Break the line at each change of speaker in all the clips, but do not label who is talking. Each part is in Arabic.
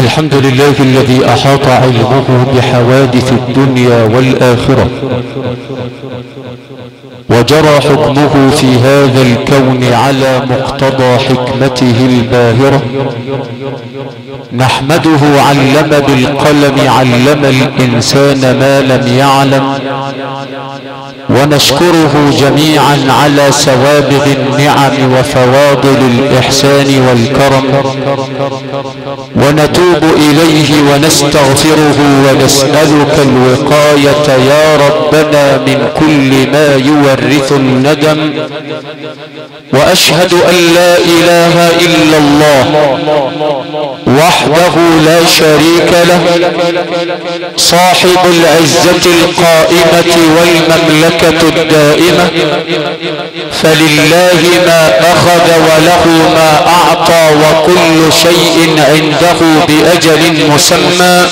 الحمد لله الذي أحاط علمه بحوادث الدنيا والآخرة وجرى حكمه في هذا الكون على مقتضى حكمته الباهرة. نحمده علم بالقلم علم الإنسان ما لم يعلم، ونشكره جميعا على سوابغ النعم وفواضل الإحسان والكرم، ونتوب إليه ونستغفره ونسألك الوقاية يا ربنا من كل ما يورث الندم. وأشهد أن لا إله إلا الله وحده لا شريك له، صاحب العزة القائمة والمملكة الدائمة، فلله ما أخذ وله ما أعطى وكل شيء عنده بأجل مسمى.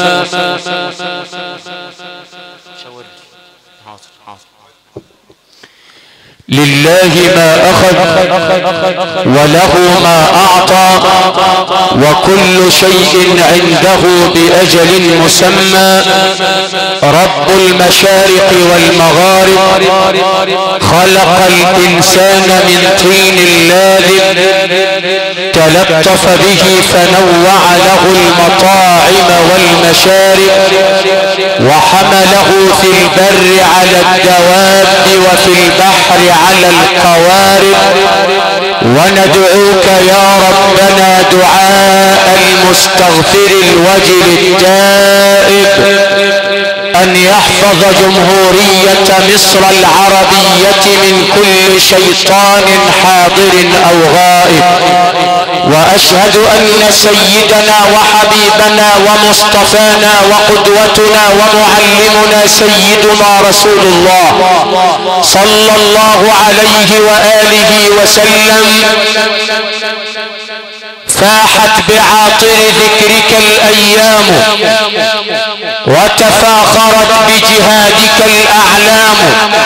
لله ما أخذ وله ما أعطى وكل شيء عنده بأجل مسمى. رب المشارق والمغارب خلق الإنسان من طين لازب، تلطف به فنوع له المطاعم والمشارب، وحمله في البر على الدواب وفي البحر على القوارب. وندعوك يا ربنا دعاء المستغفر الوجل التائب أن يحفظ جمهورية مصر العربية من كل شيطان حاضر أو غائب. وأشهد أن سيدنا وحبيبنا ومصطفانا وقدوتنا ومعلمنا سيدنا رسول الله صلى الله عليه وآله وسلم فاحت بعاطر ذكرك الأيام وتفاخرت بجهادك الأعلام،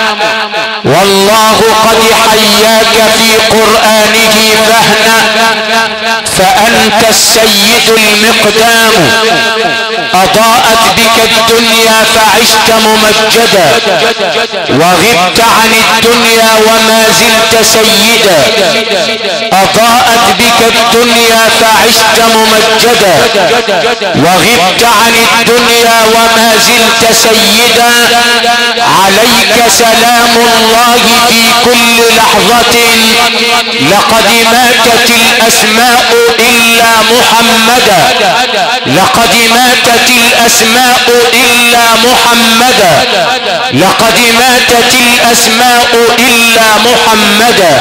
والله قد حياك في قرآنه فهنا، فأنت السيد المقدام. أضاءت بك الدنيا فعشت ممجدا، وغبت عن الدنيا وما زلت سيدا. أضاءت بك الدنيا فعشت ممجدا، وغبت عن الدنيا وما زلت سيدا. عليك سلام الله في كل لحظة، لقد ماتت الأسماء إلا محمدا، لقد ماتت الأسماء إلا محمدا، لقد ماتت الأسماء إلا محمدا.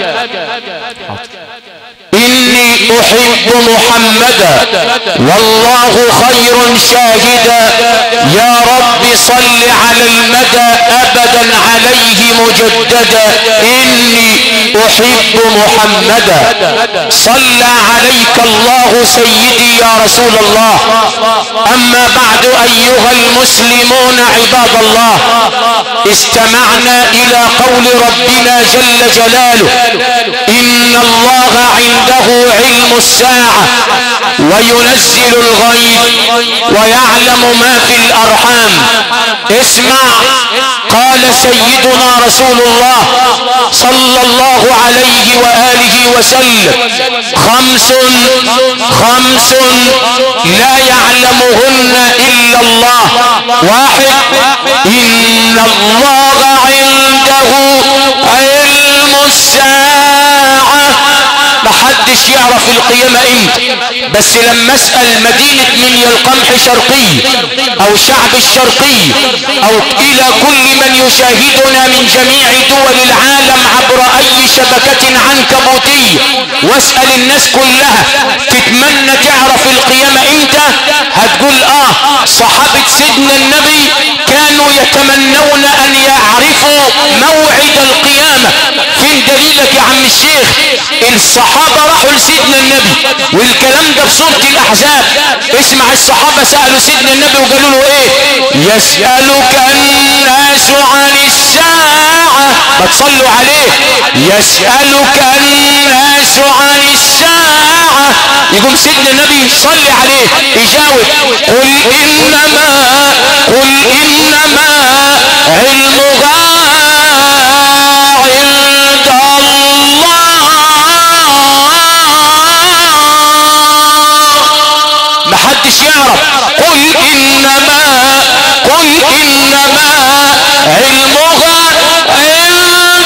إني أحب محمدا والله خير شاهدا، يا رب صل على المدى أبدا عليه مجددا. إني أحب محمدا صلى عليك الله سيدي يا رسول الله. أما بعد أيها المسلمون عباد الله، استمعنا إلى قول ربنا جل جلاله: إن الله عنده علم الساعة وينزل الغيث ويعلم ما في الأرحام. اسمع، قال سيدنا رسول الله صلى الله عليه وآله وسلم: خمس لا يعلمهن إلا الله. واحد: إن الله عنده علم الساعة. محدش يعرف القيامة امتى، بس لما اسأل مدينة منيا القمح شرقي او شعب الشرقي او الى كل من يشاهدنا من جميع دول العالم عبر اي شبكة عنكبوتية، واسأل الناس كلها تتمنى تعرف القيامة امتى، هتقول صحابة سيدنا النبي كانوا يتمنون ان يعرفوا موعد القيامة. فين دليلك يا عم الشيخ؟ الصحابة راحوا لسيدنا النبي، والكلام ده في سورة الأحزاب. اسمع، الصحابة سألوا سيدنا النبي وقالوا له ايه؟ يسألك الناس عن الساعة. ما تصلوا عليه. يسألك الناس عن الساعة. يقوم سيدنا النبي صلي عليه يجاوب قل إنما علمها عند الله. محدش يعرف. قل إنما علمها عند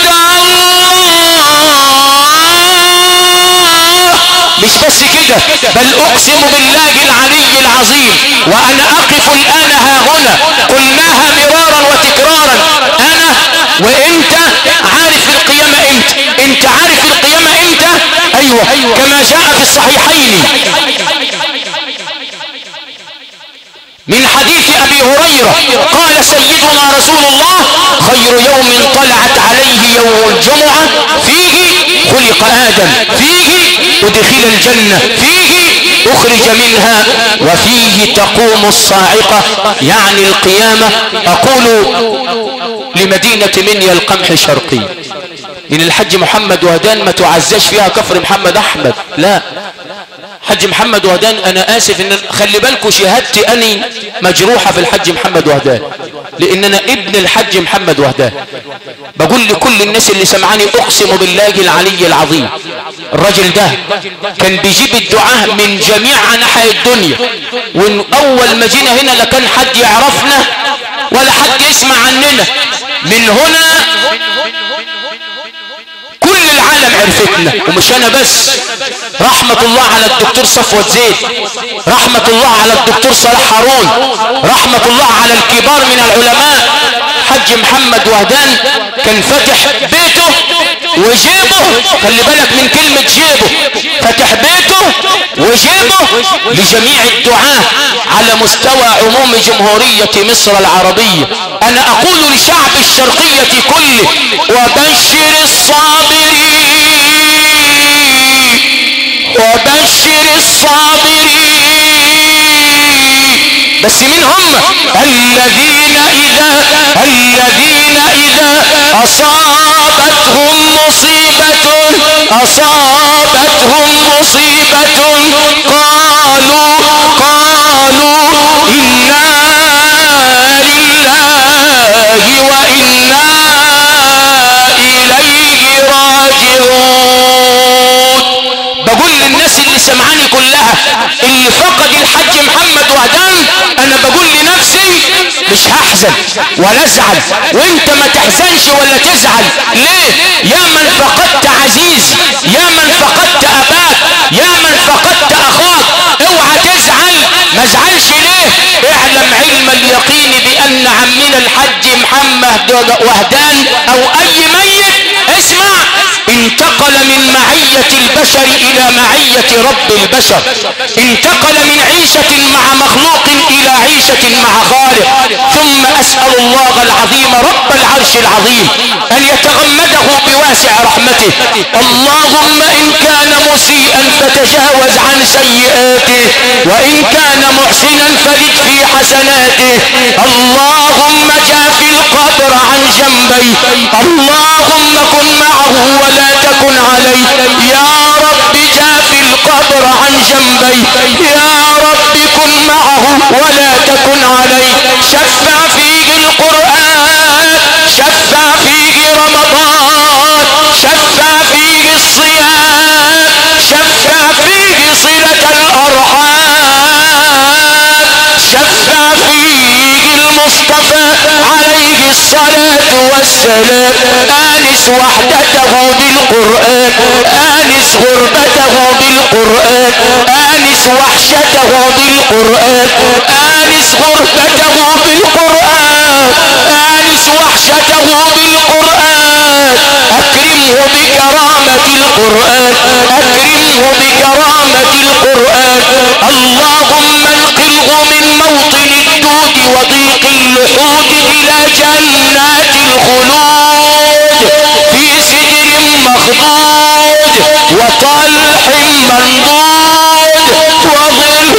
الله. مش بس كده، بل أقسم بالله العلي العظيم وأنا أقف الآن ها هنا، قلناها مرارا وتكرارا، أنا وإنت عارف القيامة إمتى. أنت عارف القيامة إمتى؟ أيوة، كما جاء في الصحيحين من حديث أبي هريرة قال سيدنا رسول الله خير يوم طلعت عليه يوم الجمعة، فيه خلق آدم، فيه أدخل الجنة، فيه أخرج منها، وفيه تقوم الصاعقة يعني القيامة. أقول لمدينة منيا القمح الشرقي إن الحج محمد وهدان ما تعزش فيها كفر محمد أحمد، لا، حج محمد وهدان أنا آسف إن خلي بالكم شهادتي أني مجروحة في الحج محمد وهدان، لأن أنا ابن الحج محمد وهدان. بقول لكل الناس اللي سمعاني أقسم بالله العلي العظيم الرجل ده كان بيجيب الدعاء من جميع أنحاء الدنيا، وإن أول ما جينا هنا لا كان حد يعرفنا ولا حد يسمع عننا. من هنا كل العالم عرفتنا، ومش انا بس. رحمة الله على الدكتور صفوت زيد، رحمة الله على الدكتور صلاح هارون، رحمة الله على الكبار من العلماء. حج محمد وهدان كان فتح بيته وجيبه، خلي بالك من كلمة جيبه، فتح بيته وجيبه لجميع الدعاة على مستوى عموم جمهورية مصر العربية. أنا أقول لشعب الشرقية كله وبشر الصابرين. بس مين هم؟ الذين إذا أصابتهم مصيبة قالوا إنا لله وإنا إليه راجعون. بقول للناس اللي سمعاني كلها اللي فقد الحج محمد وهدان، انا بقول لنفسي مش هحزن ولا ازعل، وانت ما تحزنش ولا تزعل. ليه؟ يا من فقدت عزيز، يا من فقدت اباك، يا من فقدت اخاك، اوعى تزعل. ما ازعلش ليه؟ اعلم علم اليقين بان عمنا الحج محمد وهدان او اي ميت اسمع انتقل من معية البشر الى معية رب البشر، انتقل من عيشة مع مخلوق الى عيشة مع خالق. ثم اسأل الله العظيم رب العرش العظيم ان يتغمده بواسع رحمته. اللهم ان كان مسيئا فتجاوز عن سيئاته، وان كان محسنا فزد في حسناته. اللهم جاف القبر عن جنبيه، اللهم كن معه ولا تكن عليه. يا رب جاف القبر عن جنبيه، يا رب كن معه ولا تكن عليه. شفع فيه القرآن، شفع فيه رمضان، شفع فيه الصيام، شفع فيه صلة الأرحام، شفع فيه المصطفى عليه الصلاة والسلام. آنس وحدته بالقرآن، آنس غربته بالقرآن، آنس وحشته بالقرآن، آنس غربته بالقرآن، آنس وحشته بالقرآن. أكرمه بكرامة القرآن، أكرمه بكرامة القرآن. اللهم انقله من موطن الدود وضيق اللحود إلى جنات الخلود في سدر مخضود وطلح منضود وظل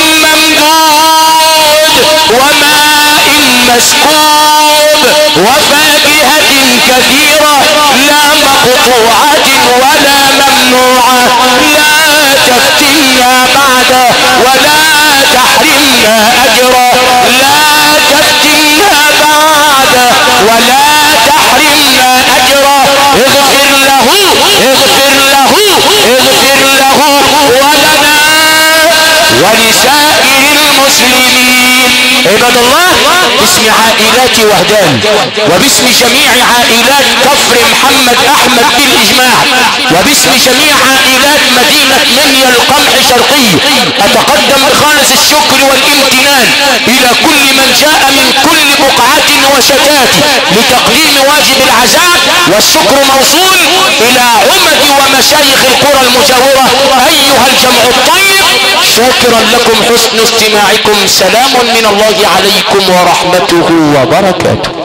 ممدود وماء مسكوب وفاكهة كثيرة لا مقطوعة ولا ممنوعة. لا تفتنا بعده ولا تحرمنا أجره لا تفتنا بعده ولا تحرمنا أجره اغفر له اغفر له اغفر له ولنا ولسائر المسلمين. عباد الله، باسم عائلات وهدان وباسم جميع عائلات كفر محمد احمد بالاجماع وباسم جميع عائلات مدينة منيا القمح شرقي اتقدم بخالص الشكر والامتنان الى كل من جاء من كل بقعة وشتات لتقديم واجب العزاء، والشكر موصول الى عمد ومشايخ القرى المجاورة ايها الجمع الطيب. شاكرا لكم حسن استماعكم. سلام من الله عليكم ورحمته وبركاته.